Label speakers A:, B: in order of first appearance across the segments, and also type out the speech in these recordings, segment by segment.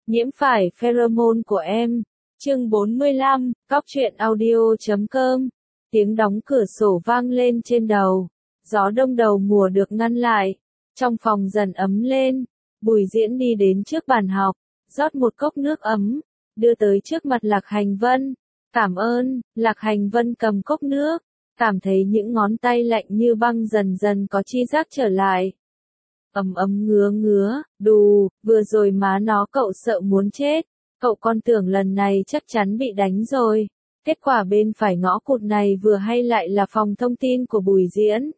A: Nhiễm phải pheromone của em. Chương 45, Cóc truyện audio.com. Tiếng đóng cửa sổ vang lên trên đầu. Gió đông đầu mùa được ngăn lại. Trong phòng dần ấm lên. Bùi Diễn đi đến trước bàn học, rót một cốc nước ấm, đưa tới trước mặt Lạc Hành Vân. Cảm ơn. Lạc Hành Vân cầm cốc nước, cảm thấy những ngón tay lạnh như băng dần dần có chi giác trở lại. Ấm ấm ngứa ngứa, đù, vừa rồi má nó cậu sợ muốn chết. Cậu con tưởng lần này chắc chắn bị đánh rồi. Kết quả bên phải ngõ cụt này vừa hay lại là phòng thông tin của Bùi Diễn.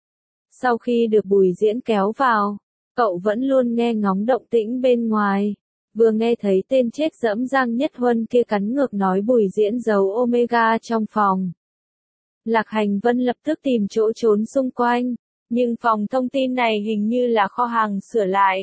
A: Sau khi được Bùi Diễn kéo vào, cậu vẫn luôn nghe ngóng động tĩnh bên ngoài. Vừa nghe thấy tên chết dẫm Giang Nhất Huân kia cắn ngược nói Bùi Diễn giấu Omega trong phòng. Lạc Hành Vân lập tức tìm chỗ trốn xung quanh, nhưng phòng thông tin này hình như là kho hàng sửa lại.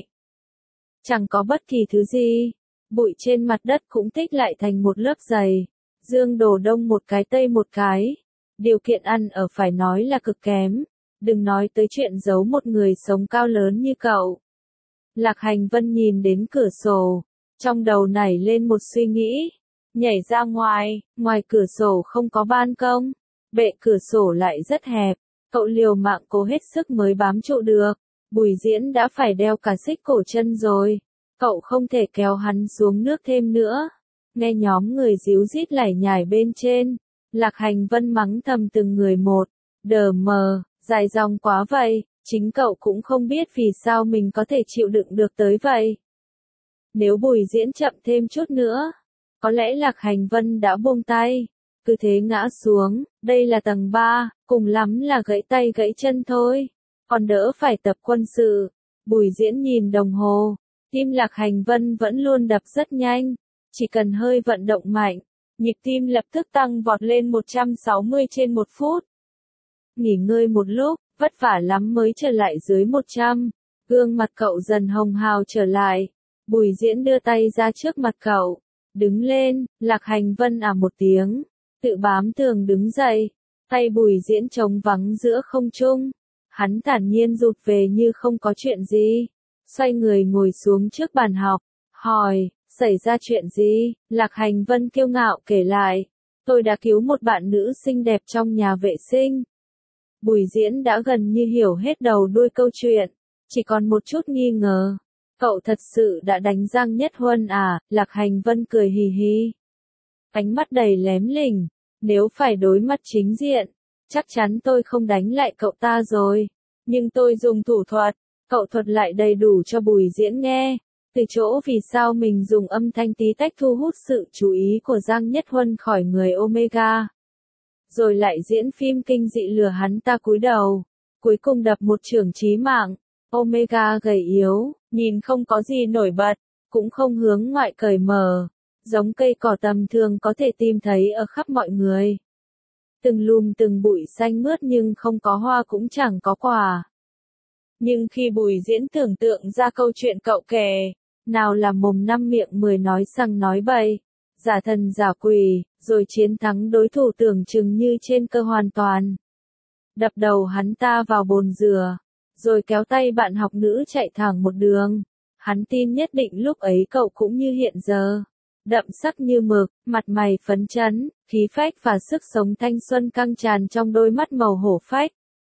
A: Chẳng có bất kỳ thứ gì, bụi trên mặt đất cũng tích lại thành một lớp dày, dương đồ đông một cái tây một cái. Điều kiện ăn ở phải nói là cực kém, đừng nói tới chuyện giấu một người sống cao lớn như cậu. Lạc Hành Vân nhìn đến cửa sổ, trong đầu nảy lên một suy nghĩ, nhảy ra ngoài, ngoài cửa sổ không có ban công, bệ cửa sổ lại rất hẹp, cậu liều mạng cố hết sức mới bám trụ được. Bùi Diễn đã phải đeo cả xích cổ chân rồi, cậu không thể kéo hắn xuống nước thêm nữa. Nghe nhóm người díu dít lải nhải bên trên, Lạc Hành Vân mắng thầm từng người một, đờ mờ, dài dòng quá vậy, chính cậu cũng không biết vì sao mình có thể chịu đựng được tới vậy. Nếu Bùi Diễn chậm thêm chút nữa, có lẽ Lạc Hành Vân đã buông tay, cứ thế ngã xuống. Đây là tầng 3, cùng lắm là gãy tay gãy chân thôi, còn đỡ phải tập quân sự. Bùi Diễn nhìn đồng hồ, tim Lạc Hành Vân vẫn luôn đập rất nhanh, chỉ cần hơi vận động mạnh, nhịp tim lập tức tăng vọt lên 160 trên một phút. Nghỉ ngơi một lúc, vất vả lắm mới trở lại dưới 100, gương mặt cậu dần hồng hào trở lại. Bùi Diễn đưa tay ra trước mặt cậu, đứng lên. Lạc Hành Vân một tiếng, tự bám tường đứng dậy, tay Bùi Diễn trống vắng giữa không trung. Hắn thản nhiên rụt về như không có chuyện gì, xoay người ngồi xuống trước bàn học, hỏi, xảy ra chuyện gì? Lạc Hành Vân kiêu ngạo kể lại, tôi đã cứu một bạn nữ xinh đẹp trong nhà vệ sinh. Bùi Diễn đã gần như hiểu hết đầu đuôi câu chuyện, chỉ còn một chút nghi ngờ. Cậu thật sự đã đánh Giang Nhất Huân à? Lạc Hành Vân cười hì hì, ánh mắt đầy lém lỉnh, nếu phải đối mặt chính diện, chắc chắn tôi không đánh lại cậu ta rồi. Nhưng tôi dùng thủ thuật, cậu thuật lại đầy đủ cho Bùi Diễn nghe, từ chỗ vì sao mình dùng âm thanh tí tách thu hút sự chú ý của Giang Nhất Huân khỏi người Omega. Rồi lại diễn phim kinh dị lừa hắn ta cúi đầu, cuối cùng đập một chưởng chí mạng. Omega gầy yếu, nhìn không có gì nổi bật, cũng không hướng ngoại cởi mở, giống cây cỏ tầm thường có thể tìm thấy ở khắp mọi người. Từng lùm từng bụi xanh mướt nhưng không có hoa cũng chẳng có quả. Nhưng khi Bùi Diễn tưởng tượng ra câu chuyện cậu kể, nào là mồm năm miệng 10 nói sằng nói bậy, giả thần giả quỷ, rồi chiến thắng đối thủ tưởng chừng như trên cơ hoàn toàn. Đập đầu hắn ta vào bồn rửa, rồi kéo tay bạn học nữ chạy thẳng một đường. Hắn tin nhất định lúc ấy cậu cũng như hiện giờ, đậm sắc như mực, mặt mày phấn chấn, khí phách và sức sống thanh xuân căng tràn trong đôi mắt màu hổ phách.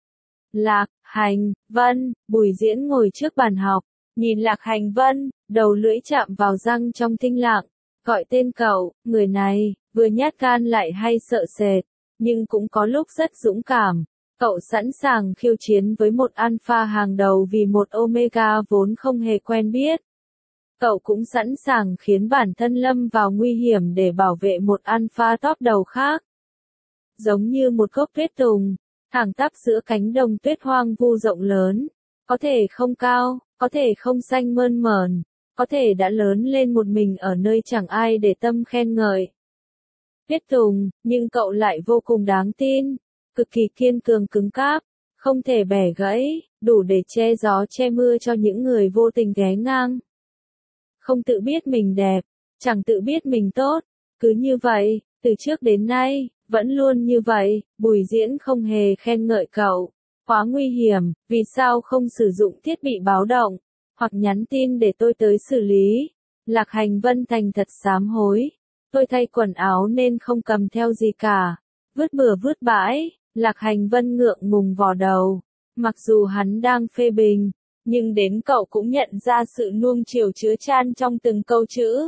A: Lạc Hành Vân. Bùi Diễn ngồi trước bàn học, nhìn Lạc Hành Vân, đầu lưỡi chạm vào răng trong thinh lặng, gọi tên cậu. Người này, vừa nhát gan lại hay sợ sệt, nhưng cũng có lúc rất dũng cảm. Cậu sẵn sàng khiêu chiến với một alpha hàng đầu vì một omega vốn không hề quen biết. Cậu cũng sẵn sàng khiến bản thân lâm vào nguy hiểm để bảo vệ một alpha top đầu khác. Giống như một gốc tuyết tùng, thẳng tắp giữa cánh đồng tuyết hoang vu rộng lớn, có thể không cao, có thể không xanh mơn mởn, có thể đã lớn lên một mình ở nơi chẳng ai để tâm khen ngợi. Tuyết tùng, nhưng cậu lại vô cùng đáng tin, cực kỳ kiên cường cứng cáp, không thể bẻ gãy, đủ để che gió che mưa cho những người vô tình ghé ngang. Không tự biết mình đẹp, chẳng tự biết mình tốt, cứ như vậy, từ trước đến nay, vẫn luôn như vậy. Bùi Diễn không hề khen ngợi cậu, quá nguy hiểm, vì sao không sử dụng thiết bị báo động, hoặc nhắn tin để tôi tới xử lý. Lạc Hành Vân thành thật sám hối. Tôi thay quần áo nên không cầm theo gì cả. Vứt bừa vứt bãi, Lạc Hành Vân ngượng ngùng vò đầu. Mặc dù hắn đang phê bình, nhưng đến cậu cũng nhận ra sự nuông chiều chứa chan trong từng câu chữ.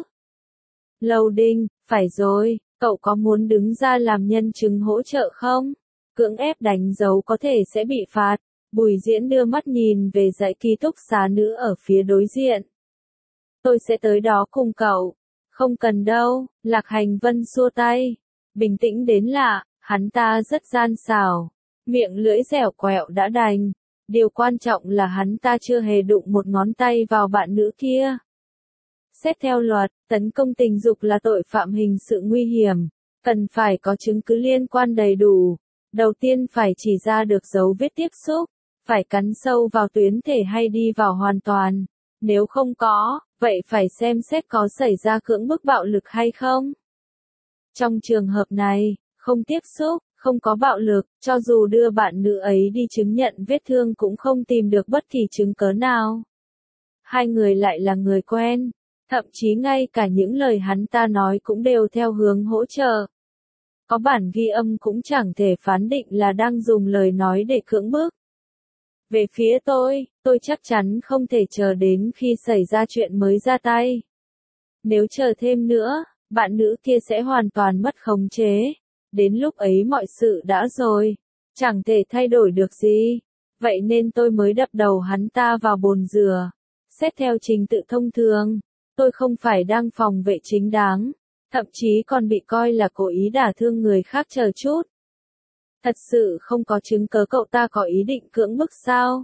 A: Lâu Đinh, phải rồi, cậu có muốn đứng ra làm nhân chứng hỗ trợ không? Cưỡng ép đánh dấu có thể sẽ bị phạt. Bùi Diễn đưa mắt nhìn về dãy ký túc xá nữ ở phía đối diện. Tôi sẽ tới đó cùng cậu. Không cần đâu, Lạc Hành Vân xua tay. Bình tĩnh đến lạ, hắn ta rất gian xảo. Miệng lưỡi dẻo quẹo đã đành. Điều quan trọng là hắn ta chưa hề đụng một ngón tay vào bạn nữ kia. Xét theo luật, tấn công tình dục là tội phạm hình sự nguy hiểm. Cần phải có chứng cứ liên quan đầy đủ. Đầu tiên phải chỉ ra được dấu vết tiếp xúc. Phải cắn sâu vào tuyến thể hay đi vào hoàn toàn. Nếu không có, vậy phải xem xét có xảy ra cưỡng bức bạo lực hay không. Trong trường hợp này, không tiếp xúc, không có bạo lực, cho dù đưa bạn nữ ấy đi chứng nhận vết thương cũng không tìm được bất kỳ chứng cớ nào. Hai người lại là người quen, thậm chí ngay cả những lời hắn ta nói cũng đều theo hướng hỗ trợ. Có bản ghi âm cũng chẳng thể phán định là đang dùng lời nói để cưỡng bức. Về phía tôi chắc chắn không thể chờ đến khi xảy ra chuyện mới ra tay. Nếu chờ thêm nữa, bạn nữ kia sẽ hoàn toàn mất khống chế. Đến lúc ấy mọi sự đã rồi, chẳng thể thay đổi được gì. Vậy nên tôi mới đập đầu hắn ta vào bồn rửa. Xét theo trình tự thông thường, tôi không phải đang phòng vệ chính đáng, thậm chí còn bị coi là cố ý đả thương người khác chờ chút. Thật sự không có chứng cớ cậu ta có ý định cưỡng bức sao?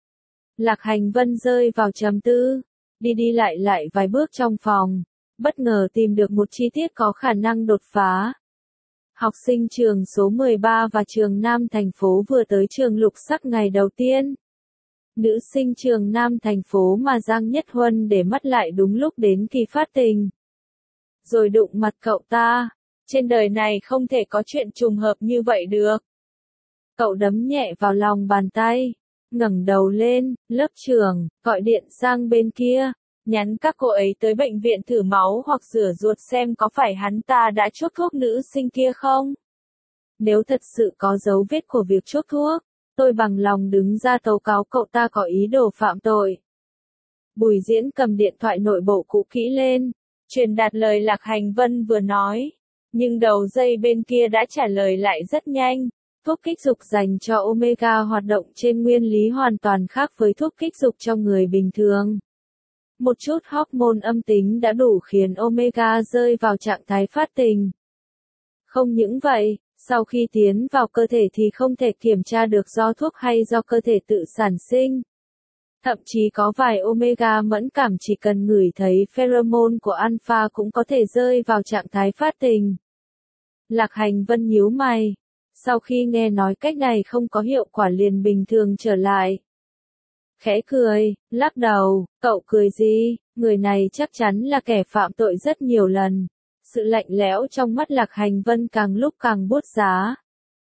A: Lạc Hành Vân rơi vào trầm tư, đi lại vài bước trong phòng, bất ngờ tìm được một chi tiết có khả năng đột phá. Học sinh trường số 13 và trường Nam thành phố vừa tới trường Lục Sắc ngày đầu tiên. Nữ sinh trường Nam thành phố mà Giang Nhất Huân để mắt lại đúng lúc đến kỳ phát tình. Rồi đụng mặt cậu ta. Trên đời này không thể có chuyện trùng hợp như vậy được. Cậu đấm nhẹ vào lòng bàn tay, ngẩng đầu lên, lớp trưởng, gọi điện sang bên kia, nhắn các cô ấy tới bệnh viện thử máu hoặc rửa ruột xem có phải hắn ta đã chuốc thuốc nữ sinh kia không. Nếu thật sự có dấu vết của việc chuốc thuốc, tôi bằng lòng đứng ra tố cáo cậu ta có ý đồ phạm tội. Bùi Diễn cầm điện thoại nội bộ cũ kỹ lên, truyền đạt lời Lạc Hành Vân vừa nói, nhưng đầu dây bên kia đã trả lời lại rất nhanh. Thuốc kích dục dành cho Omega hoạt động trên nguyên lý hoàn toàn khác với thuốc kích dục cho người bình thường. Một chút hormone âm tính đã đủ khiến Omega rơi vào trạng thái phát tình. Không những vậy, sau khi tiến vào cơ thể thì không thể kiểm tra được do thuốc hay do cơ thể tự sản sinh. Thậm chí có vài Omega mẫn cảm chỉ cần ngửi thấy pheromone của alpha cũng có thể rơi vào trạng thái phát tình. Lạc Hành Vân nhíu mày. Sau khi nghe nói cách này không có hiệu quả liền bình thường trở lại. Khẽ cười, lắc đầu, cậu cười gì, người này chắc chắn là kẻ phạm tội rất nhiều lần. Sự lạnh lẽo trong mắt Lạc Hành Vân càng lúc càng buốt giá.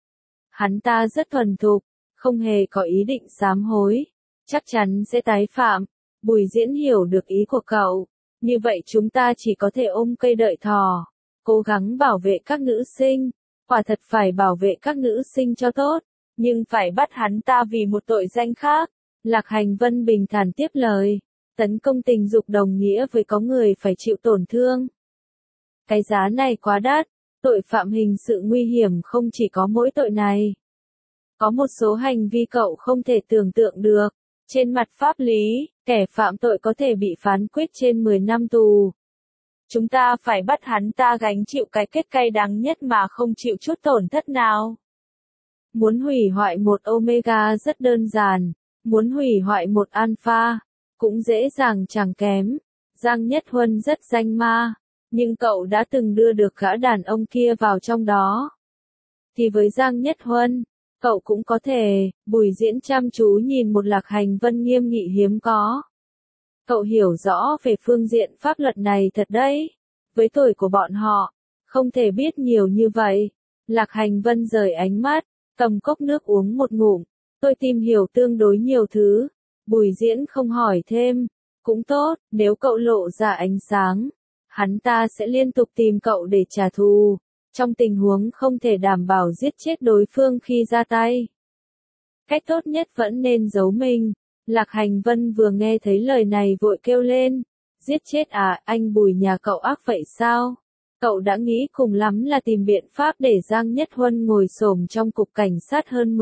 A: Hắn ta rất thuần thục, không hề có ý định sám hối. Chắc chắn sẽ tái phạm. Bùi Diễn hiểu được ý của cậu. Như vậy chúng ta chỉ có thể ôm cây đợi thỏ. Cố gắng bảo vệ các nữ sinh. Quả thật phải bảo vệ các nữ sinh cho tốt, nhưng phải bắt hắn ta vì một tội danh khác. Lạc Hành Vân bình thản tiếp lời, tấn công tình dục đồng nghĩa với có người phải chịu tổn thương. Cái giá này quá đắt, tội phạm hình sự nguy hiểm không chỉ có mỗi tội này. Có một số hành vi cậu không thể tưởng tượng được. Trên mặt pháp lý, kẻ phạm tội có thể bị phán quyết trên 10 năm tù. Chúng ta phải bắt hắn ta gánh chịu cái kết cay đắng nhất mà không chịu chút tổn thất nào. Muốn hủy hoại một Omega rất đơn giản, muốn hủy hoại một Alpha, cũng dễ dàng chẳng kém. Giang Nhất Huân rất danh ma, nhưng cậu đã từng đưa được gã đàn ông kia vào trong đó. Thì với Giang Nhất Huân, cậu cũng có thể. Bùi Diễn chăm chú nhìn một Lạc Hành Vân nghiêm nghị hiếm có. Cậu hiểu rõ về phương diện pháp luật này thật đấy. Với tuổi của bọn họ, không thể biết nhiều như vậy. Lạc Hành Vân rời ánh mắt, cầm cốc nước uống một ngụm. Tôi tìm hiểu tương đối nhiều thứ. Bùi Diễn không hỏi thêm. Cũng tốt, nếu cậu lộ ra ánh sáng, hắn ta sẽ liên tục tìm cậu để trả thù, trong tình huống không thể đảm bảo giết chết đối phương khi ra tay. Cách tốt nhất vẫn nên giấu mình. Lạc Hành Vân vừa nghe thấy lời này vội kêu lên. Giết chết à, anh Bùi nhà cậu ác vậy sao? Cậu đã nghĩ cùng lắm là tìm biện pháp để Giang Nhất Huân ngồi xổm trong cục cảnh sát hơn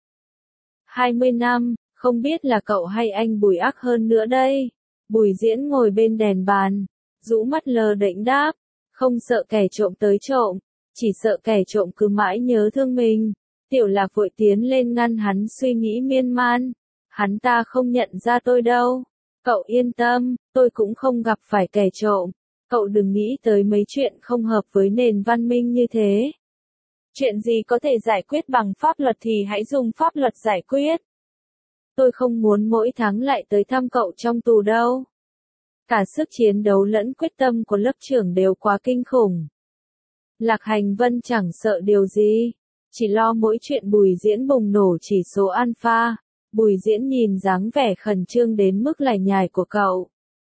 A: 20 năm, không biết là cậu hay anh Bùi ác hơn nữa đây. Bùi Diễn ngồi bên đèn bàn, rũ mắt lờ đễnh đáp, không sợ kẻ trộm tới trộm, chỉ sợ kẻ trộm cứ mãi nhớ thương mình. Tiểu Lạc vội tiến lên ngăn hắn suy nghĩ miên man. Hắn ta không nhận ra tôi đâu. Cậu yên tâm, tôi cũng không gặp phải kẻ trộm. Cậu đừng nghĩ tới mấy chuyện không hợp với nền văn minh như thế. Chuyện gì có thể giải quyết bằng pháp luật thì hãy dùng pháp luật giải quyết. Tôi không muốn mỗi tháng lại tới thăm cậu trong tù đâu. Cả sức chiến đấu lẫn quyết tâm của lớp trưởng đều quá kinh khủng. Lạc Hành Vân chẳng sợ điều gì, chỉ lo mỗi chuyện Bùi Diễn bùng nổ chỉ số alpha. Bùi Diễn nhìn dáng vẻ khẩn trương đến mức lải nhải của cậu.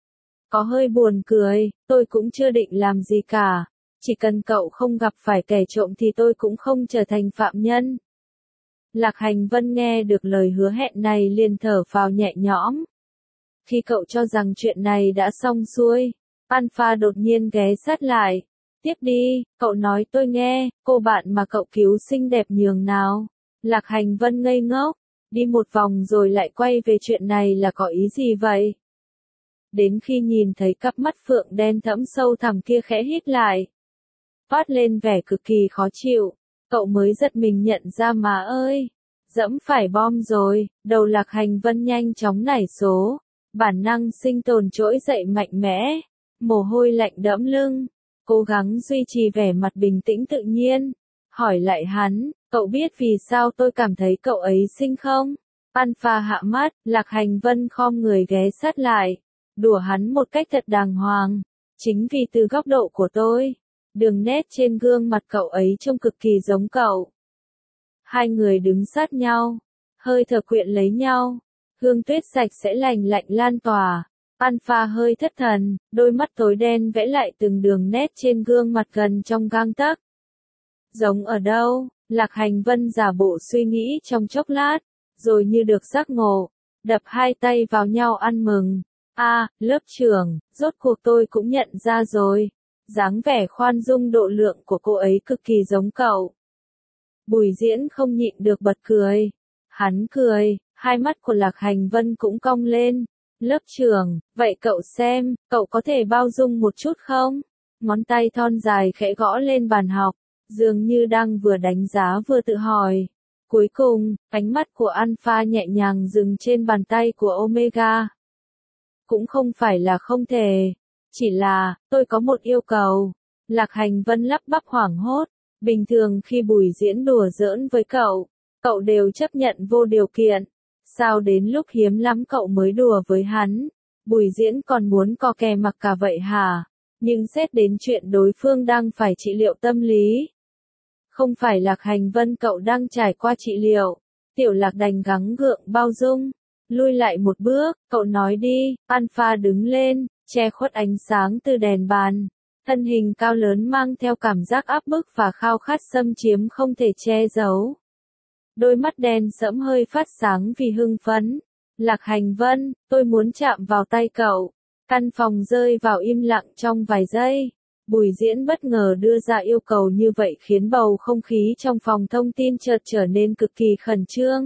A: Có hơi buồn cười, tôi cũng chưa định làm gì cả. Chỉ cần cậu không gặp phải kẻ trộm thì tôi cũng không trở thành phạm nhân. Lạc Hành Vân nghe được lời hứa hẹn này liền thở phào nhẹ nhõm. Khi cậu cho rằng chuyện này đã xong xuôi, Alpha đột nhiên ghé sát lại. Tiếp đi, cậu nói tôi nghe, cô bạn mà cậu cứu xinh đẹp nhường nào. Lạc Hành Vân ngây ngốc, đi một vòng rồi lại quay về chuyện này là có ý gì vậy? Đến khi nhìn thấy cặp mắt phượng đen thẫm sâu thẳm kia khẽ hít lại, toát lên vẻ cực kỳ khó chịu, cậu mới giật mình nhận ra mà ơi, dẫm phải bom rồi. Đầu Lạc Hành Vân nhanh chóng nảy số, bản năng sinh tồn trỗi dậy mạnh mẽ, mồ hôi lạnh đẫm lưng, cố gắng duy trì vẻ mặt bình tĩnh tự nhiên, hỏi lại hắn, cậu biết vì sao tôi cảm thấy cậu ấy xinh không? Alpha hạ mắt, Lạc Hành Vân khom người ghé sát lại, đùa hắn một cách thật đàng hoàng, chính vì từ góc độ của tôi, đường nét trên gương mặt cậu ấy trông cực kỳ giống cậu. Hai người đứng sát nhau, hơi thở quyện lấy nhau, hương tuyết sạch sẽ lành lạnh lan tỏa. Alpha hơi thất thần, đôi mắt tối đen vẽ lại từng đường nét trên gương mặt gần trong gang tấc. Giống ở đâu? Lạc Hành Vân giả bộ suy nghĩ trong chốc lát, rồi như được giác ngộ, đập hai tay vào nhau ăn mừng. Lớp trưởng, rốt cuộc tôi cũng nhận ra rồi. Dáng vẻ khoan dung độ lượng của cô ấy cực kỳ giống cậu. Bùi Diễn không nhịn được bật cười. Hắn cười, hai mắt của Lạc Hành Vân cũng cong lên. Lớp trưởng, vậy cậu xem, cậu có thể bao dung một chút không? Ngón tay thon dài khẽ gõ lên bàn học, dường như đang vừa đánh giá vừa tự hỏi. Cuối cùng, ánh mắt của Alpha nhẹ nhàng dừng trên bàn tay của Omega. Cũng không phải là không thể, chỉ là, tôi có một yêu cầu. Lạc Hành Vân lắp bắp hoảng hốt, bình thường khi Bùi Diễn đùa giỡn với cậu đều chấp nhận vô điều kiện. Sao đến lúc hiếm lắm cậu mới đùa với hắn? Bùi Diễn còn muốn co kè mặc cả vậy hả? Nhưng xét đến chuyện đối phương đang phải trị liệu tâm lý. Không phải Lạc Hành Vân cậu đang trải qua trị liệu. Tiểu Lạc đành gắng gượng bao dung. Lui lại một bước, cậu nói đi. Alpha đứng lên, che khuất ánh sáng từ đèn bàn. Thân hình cao lớn mang theo cảm giác áp bức và khao khát xâm chiếm không thể che giấu. Đôi mắt đen sẫm hơi phát sáng vì hưng phấn. Lạc Hành Vân, tôi muốn chạm vào tay cậu. Căn phòng rơi vào im lặng trong vài giây. Bùi Diễn bất ngờ đưa ra yêu cầu như vậy khiến bầu không khí trong phòng thông tin chợt trở nên cực kỳ khẩn trương.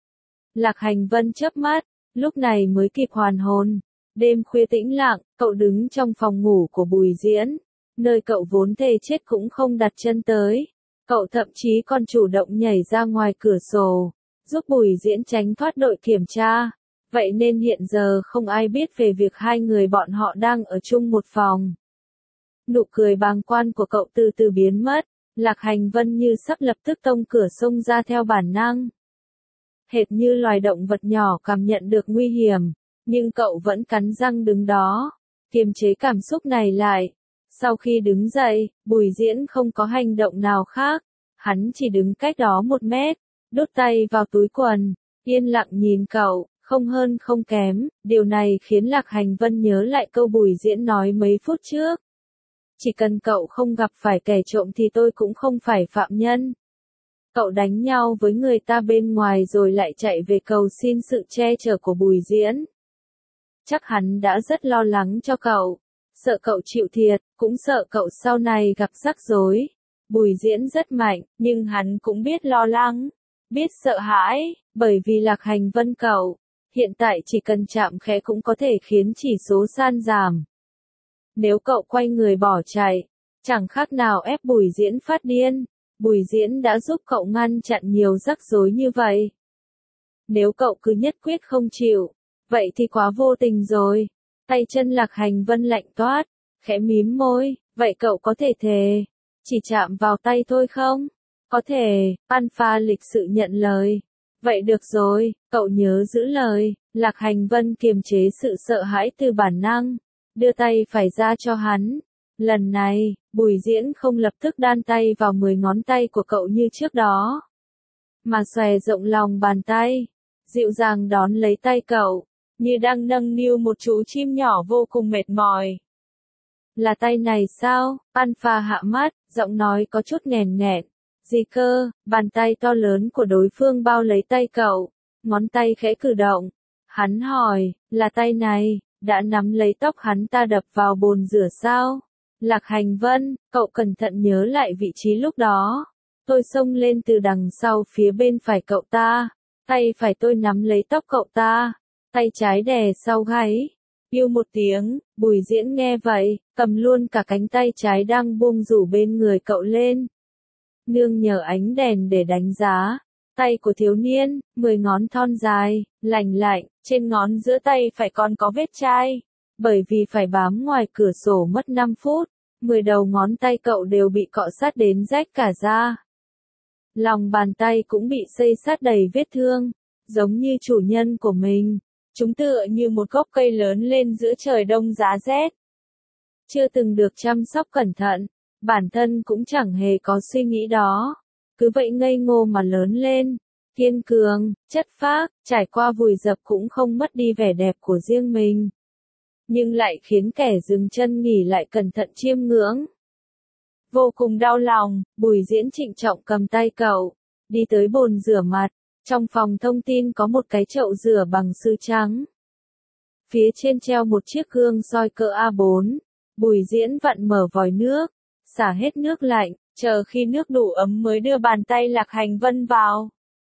A: Lạc Hành Vân chớp mắt, lúc này mới kịp hoàn hồn. Đêm khuya tĩnh lặng, cậu đứng trong phòng ngủ của Bùi Diễn, nơi cậu vốn thề chết cũng không đặt chân tới. Cậu thậm chí còn chủ động nhảy ra ngoài cửa sổ, giúp Bùi Diễn tránh thoát đội kiểm tra. Vậy nên hiện giờ không ai biết về việc hai người bọn họ đang ở chung một phòng. Nụ cười bàng quan của cậu từ từ biến mất, Lạc Hành Vân như sắp lập tức tông cửa xông ra theo bản năng. Hệt như loài động vật nhỏ cảm nhận được nguy hiểm, nhưng cậu vẫn cắn răng đứng đó, kiềm chế cảm xúc này lại. Sau khi đứng dậy, Bùi Diễn không có hành động nào khác, hắn chỉ đứng cách đó 1 mét, đút tay vào túi quần, yên lặng nhìn cậu, không hơn không kém, điều này khiến Lạc Hành Vân nhớ lại câu Bùi Diễn nói mấy phút trước. Chỉ cần cậu không gặp phải kẻ trộm thì tôi cũng không phải phạm nhân. Cậu đánh nhau với người ta bên ngoài rồi lại chạy về cầu xin sự che chở của Bùi Diễn. Chắc hắn đã rất lo lắng cho cậu, sợ cậu chịu thiệt, cũng sợ cậu sau này gặp rắc rối. Bùi Diễn rất mạnh, nhưng hắn cũng biết lo lắng, biết sợ hãi, bởi vì Lạc Hành Vân cậu, hiện tại chỉ cần chạm khẽ cũng có thể khiến chỉ số san giảm. Nếu cậu quay người bỏ chạy, chẳng khác nào ép Bùi Diễn phát điên. Bùi Diễn đã giúp cậu ngăn chặn nhiều rắc rối như vậy. Nếu cậu cứ nhất quyết không chịu, vậy thì quá vô tình rồi. Tay chân Lạc Hành Vân lạnh toát, khẽ mím môi, vậy cậu có thể thề, chỉ chạm vào tay thôi không? Có thể, Alpha lịch sự nhận lời. Vậy được rồi, cậu nhớ giữ lời. Lạc Hành Vân kiềm chế sự sợ hãi từ bản năng, đưa tay phải ra cho hắn. Lần này, Bùi Diễn không lập tức đan tay vào 10 ngón tay của cậu như trước đó, mà xòe rộng lòng bàn tay, dịu dàng đón lấy tay cậu, như đang nâng niu một chú chim nhỏ vô cùng mệt mỏi. Là tay này sao? Alpha hạ mắt, giọng nói có chút nghèn nghẹn. Gì cơ? Bàn tay to lớn của đối phương bao lấy tay cậu, ngón tay khẽ cử động. Hắn hỏi, là tay này, đã nắm lấy tóc hắn ta đập vào bồn rửa sao? Lạc Hành Vân, cậu cẩn thận nhớ lại vị trí lúc đó. Tôi xông lên từ đằng sau phía bên phải cậu ta, tay phải tôi nắm lấy tóc cậu ta, tay trái đè sau gáy. Yêu một tiếng, Bùi Diễn nghe vậy, cầm luôn cả cánh tay trái đang buông rủ bên người cậu lên. Nương nhờ ánh đèn để đánh giá, tay của thiếu niên, 10 ngón thon dài, lành lạnh, trên ngón giữa tay phải còn có vết chai. Bởi vì phải bám ngoài cửa sổ mất 5 phút, 10 đầu ngón tay cậu đều bị cọ sát đến rách cả da. Lòng bàn tay cũng bị xây sát đầy vết thương, giống như chủ nhân của mình. Chúng tựa như một gốc cây lớn lên giữa trời đông giá rét. Chưa từng được chăm sóc cẩn thận, bản thân cũng chẳng hề có suy nghĩ đó. Cứ vậy ngây ngô mà lớn lên, kiên cường, chất phác, trải qua vùi dập cũng không mất đi vẻ đẹp của riêng mình. Nhưng lại khiến kẻ dừng chân nghỉ lại cẩn thận chiêm ngưỡng. Vô cùng đau lòng, Bùi Diễn trịnh trọng cầm tay cậu, đi tới bồn rửa mặt. Trong phòng thông tin có một cái chậu rửa bằng sứ trắng. Phía trên treo một chiếc gương soi cỡ A4. Bùi Diễn vặn mở vòi nước, xả hết nước lạnh, chờ khi nước đủ ấm mới đưa bàn tay Lạc Hành Vân vào.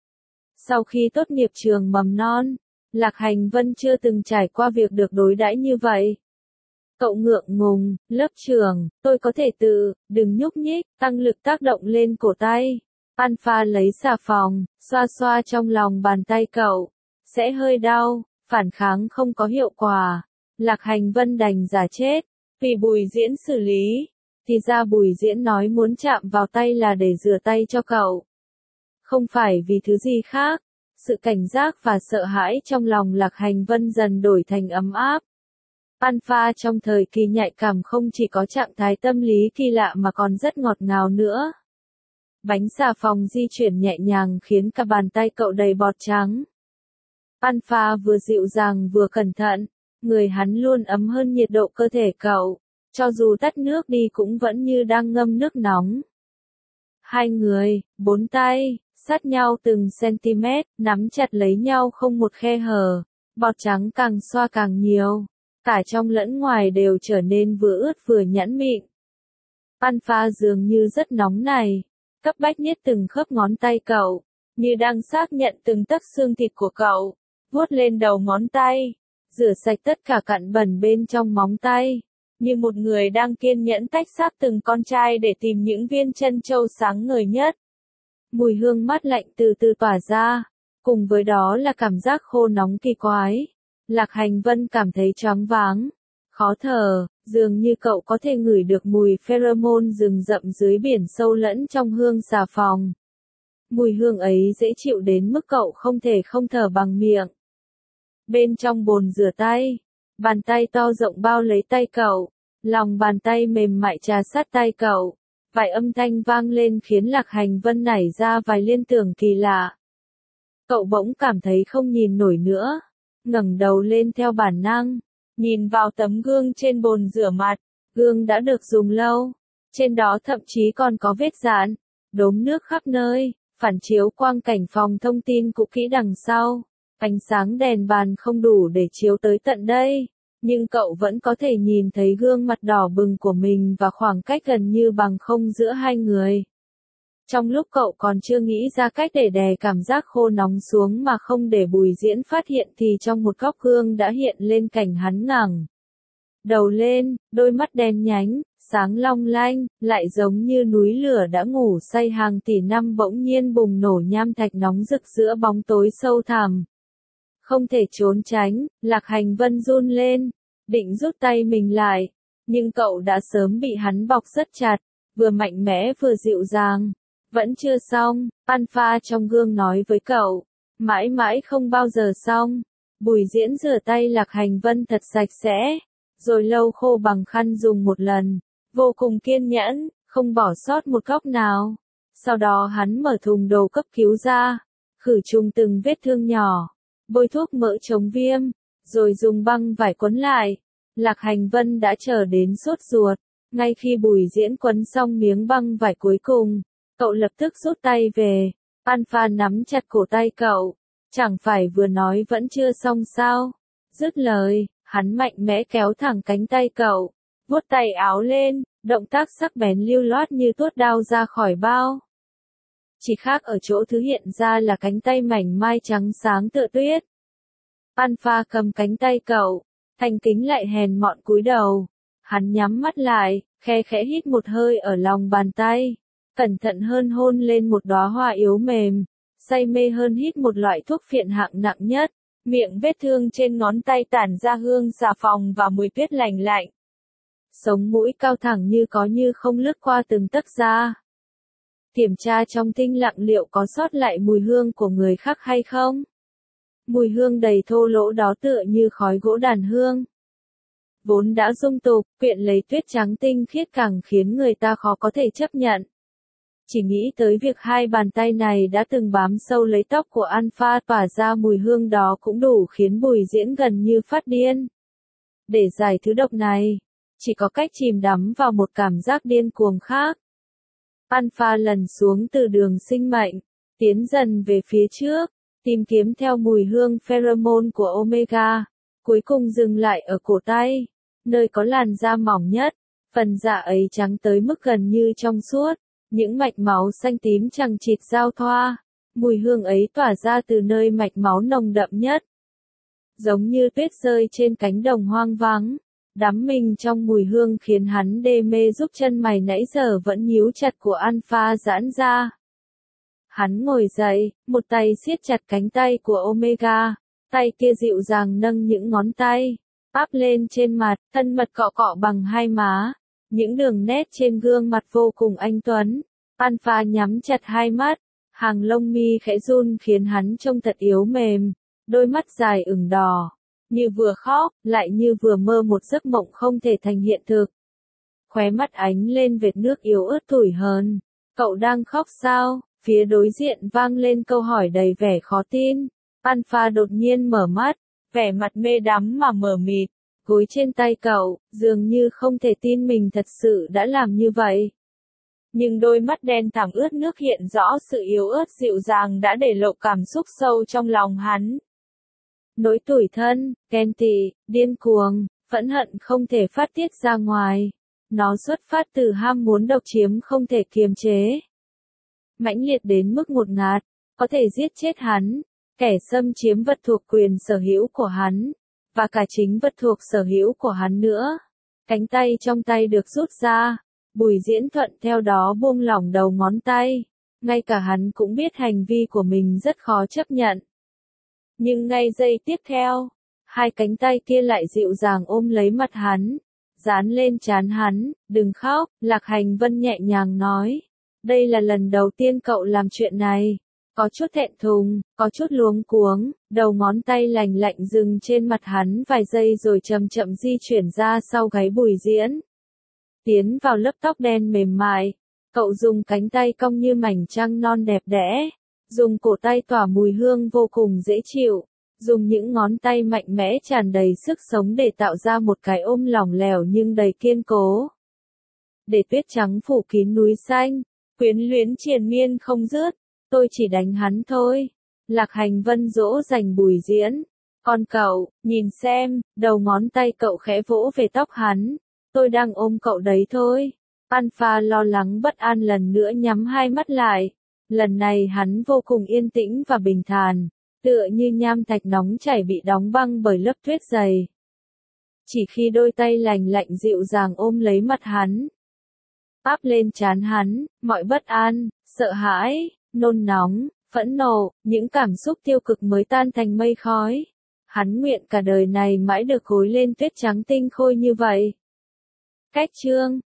A: Sau khi tốt nghiệp trường mầm non, Lạc Hành Vân chưa từng trải qua việc được đối đãi như vậy. Cậu ngượng ngùng, lớp trưởng, tôi có thể tự, đừng nhúc nhích, tăng lực tác động lên cổ tay. Alpha lấy xà phòng, xoa xoa trong lòng bàn tay cậu. Sẽ hơi đau, phản kháng không có hiệu quả. Lạc Hành Vân đành giả chết, vì Bùi Diễn xử lý. Thì ra Bùi Diễn nói muốn chạm vào tay là để rửa tay cho cậu. Không phải vì thứ gì khác. Sự cảnh giác và sợ hãi trong lòng Lạc Hành Vân dần đổi thành ấm áp. Alpha trong thời kỳ nhạy cảm không chỉ có trạng thái tâm lý kỳ lạ mà còn rất ngọt ngào nữa. Bánh xà phòng di chuyển nhẹ nhàng khiến cả bàn tay cậu đầy bọt trắng. Alpha vừa dịu dàng vừa cẩn thận, người hắn luôn ấm hơn nhiệt độ cơ thể cậu, cho dù tắt nước đi cũng vẫn như đang ngâm nước nóng. Hai người, 4 tay, sát nhau từng cm, nắm chặt lấy nhau không một khe hở, bọt trắng càng xoa càng nhiều, cả trong lẫn ngoài đều trở nên vừa ướt vừa nhẵn mịn. Alpha dường như rất nóng này, cấp bách nhất từng khớp ngón tay cậu, như đang xác nhận từng tấc xương thịt của cậu, vuốt lên đầu ngón tay, rửa sạch tất cả cặn bẩn bên trong móng tay, như một người đang kiên nhẫn tách xác từng con trai để tìm những viên trân châu sáng ngời nhất. Mùi hương mát lạnh từ từ tỏa ra, cùng với đó là cảm giác khô nóng kỳ quái. Lạc Hành Vân cảm thấy choáng váng, khó thở, dường như cậu có thể ngửi được mùi pheromone rừng rậm dưới biển sâu lẫn trong hương xà phòng. Mùi hương ấy dễ chịu đến mức cậu không thể không thở bằng miệng. Bên trong bồn rửa tay, bàn tay to rộng bao lấy tay cậu, lòng bàn tay mềm mại trà sát tay cậu. Vài âm thanh vang lên khiến Lạc Hành Vân nảy ra vài liên tưởng kỳ lạ. Cậu bỗng cảm thấy không nhìn nổi nữa. ngẩng đầu lên theo bản năng, nhìn vào tấm gương trên bồn rửa mặt, gương đã được dùng lâu, trên đó thậm chí còn có vết dạn, đốm nước khắp nơi, phản chiếu quang cảnh phòng thông tin cũ kỹ đằng sau, ánh sáng đèn bàn không đủ để chiếu tới tận đây, nhưng cậu vẫn có thể nhìn thấy gương mặt đỏ bừng của mình và khoảng cách gần như bằng không giữa hai người. Trong lúc cậu còn chưa nghĩ ra cách để đè cảm giác khô nóng xuống mà không để Bùi Diễn phát hiện thì trong một góc gương đã hiện lên cảnh hắn ngẩng đầu lên, đôi mắt đen nhánh, sáng long lanh, lại giống như núi lửa đã ngủ say hàng tỷ năm bỗng nhiên bùng nổ nham thạch nóng rực giữa bóng tối sâu thẳm. Không thể trốn tránh, Lạc Hành Vân run lên, định rút tay mình lại, nhưng cậu đã sớm bị hắn bọc rất chặt, vừa mạnh mẽ vừa dịu dàng. Vẫn chưa xong, Alpha trong gương nói với cậu, mãi mãi không bao giờ xong. Bùi Diễn rửa tay Lạc Hành Vân thật sạch sẽ, rồi lau khô bằng khăn dùng một lần, vô cùng kiên nhẫn, không bỏ sót một góc nào. Sau đó hắn mở thùng đồ cấp cứu ra, khử trùng từng vết thương nhỏ, bôi thuốc mỡ chống viêm, rồi dùng băng vải quấn lại. Lạc Hành Vân đã chờ đến sốt ruột, ngay khi Bùi Diễn quấn xong miếng băng vải cuối cùng, cậu lập tức rút tay về. Alpha nắm chặt cổ tay cậu, chẳng phải vừa nói vẫn chưa xong sao? Dứt lời, hắn mạnh mẽ kéo thẳng cánh tay cậu, vuốt tay áo lên, động tác sắc bén lưu loát như tuốt đao ra khỏi bao. Chỉ khác ở chỗ thứ hiện ra là cánh tay mảnh mai trắng sáng tựa tuyết. Alpha cầm cánh tay cậu, thành kính lại hèn mọn cúi đầu. Hắn nhắm mắt lại, khe khẽ hít một hơi ở lòng bàn tay, cẩn thận hơn hôn lên một đóa hoa yếu mềm, say mê hơn hít một loại thuốc phiện hạng nặng nhất. Miệng vết thương trên ngón tay tản ra hương xà phòng và mùi tuyết lành lạnh. Sống mũi cao thẳng như có như không lướt qua từng tấc da. Kiểm tra trong thinh lặng liệu có sót lại mùi hương của người khác hay không? Mùi hương đầy thô lỗ đó tựa như khói gỗ đàn hương. Vốn đã dung tục, quyện lấy tuyết trắng tinh khiết càng khiến người ta khó có thể chấp nhận. Chỉ nghĩ tới việc hai bàn tay này đã từng bám sâu lấy tóc của Alpha tỏa ra mùi hương đó cũng đủ khiến Bùi Diễn gần như phát điên. Để giải thứ độc này, chỉ có cách chìm đắm vào một cảm giác điên cuồng khác. Alpha lần xuống từ đường sinh mệnh, tiến dần về phía trước, tìm kiếm theo mùi hương pheromone của Omega, cuối cùng dừng lại ở cổ tay, nơi có làn da mỏng nhất, phần da ấy trắng tới mức gần như trong suốt. Những mạch máu xanh tím chằng chịt giao thoa, mùi hương ấy tỏa ra từ nơi mạch máu nồng đậm nhất. Giống như tuyết rơi trên cánh đồng hoang vắng, đắm mình trong mùi hương khiến hắn đê mê giúp chân mày nãy giờ vẫn nhíu chặt của Alpha giãn ra. Hắn ngồi dậy, một tay siết chặt cánh tay của Omega, tay kia dịu dàng nâng những ngón tay, áp lên trên mặt, thân mật cọ cọ bằng hai má. Những đường nét trên gương mặt vô cùng anh tuấn. Alpha nhắm chặt hai mắt, hàng lông mi khẽ run khiến hắn trông thật yếu mềm, đôi mắt dài ửng đỏ, như vừa khóc, lại như vừa mơ một giấc mộng không thể thành hiện thực. Khóe mắt ánh lên vệt nước yếu ớt tủi hờn. Cậu đang khóc sao? Phía đối diện vang lên câu hỏi đầy vẻ khó tin. Alpha đột nhiên mở mắt, vẻ mặt mê đắm mà mờ mịt. Gối trên tay cậu, dường như không thể tin mình thật sự đã làm như vậy. Nhưng đôi mắt đen thẳm ướt nước hiện rõ sự yếu ớt dịu dàng đã để lộ cảm xúc sâu trong lòng hắn. Nỗi tủi thân, ghen tị, điên cuồng, phẫn hận không thể phát tiết ra ngoài. Nó xuất phát từ ham muốn độc chiếm không thể kiềm chế. Mãnh liệt đến mức ngột ngạt, có thể giết chết hắn, kẻ xâm chiếm vật thuộc quyền sở hữu của hắn. Và cả chính vật thuộc sở hữu của hắn nữa. Cánh tay trong tay được rút ra, Bùi Diễn thuận theo đó buông lỏng đầu ngón tay. Ngay cả hắn cũng biết hành vi của mình rất khó chấp nhận. Nhưng ngay giây tiếp theo, hai cánh tay kia lại dịu dàng ôm lấy mặt hắn, dán lên trán hắn. Đừng khóc, Lạc Hành Vân nhẹ nhàng nói. Đây là lần đầu tiên cậu làm chuyện này. Có chút thẹn thùng, có chút luống cuống, đầu ngón tay lành lạnh dừng trên mặt hắn vài giây rồi chậm chậm di chuyển ra sau gáy Bùi Diễn. Tiến vào lớp tóc đen mềm mại, cậu dùng cánh tay cong như mảnh trăng non đẹp đẽ, dùng cổ tay tỏa mùi hương vô cùng dễ chịu, dùng những ngón tay mạnh mẽ tràn đầy sức sống để tạo ra một cái ôm lỏng lẻo nhưng đầy kiên cố. Để tuyết trắng phủ kín núi xanh, quyến luyến triền miên không dứt, tôi chỉ đánh hắn thôi. Lạc Hành Vân dỗ dành Bùi Diễn. Còn cậu, nhìn xem, đầu ngón tay cậu khẽ vỗ về tóc hắn. Tôi đang ôm cậu đấy thôi. Alpha lo lắng bất an lần nữa nhắm hai mắt lại. Lần này hắn vô cùng yên tĩnh và bình thản, tựa như nham thạch nóng chảy bị đóng băng bởi lớp tuyết dày. Chỉ khi đôi tay lành lạnh dịu dàng ôm lấy mặt hắn, áp lên trán hắn, mọi bất an, sợ hãi, nôn nóng, phẫn nộ, những cảm xúc tiêu cực mới tan thành mây khói. Hắn nguyện cả đời này mãi được gối lên tuyết trắng tinh khôi như vậy. Cách chương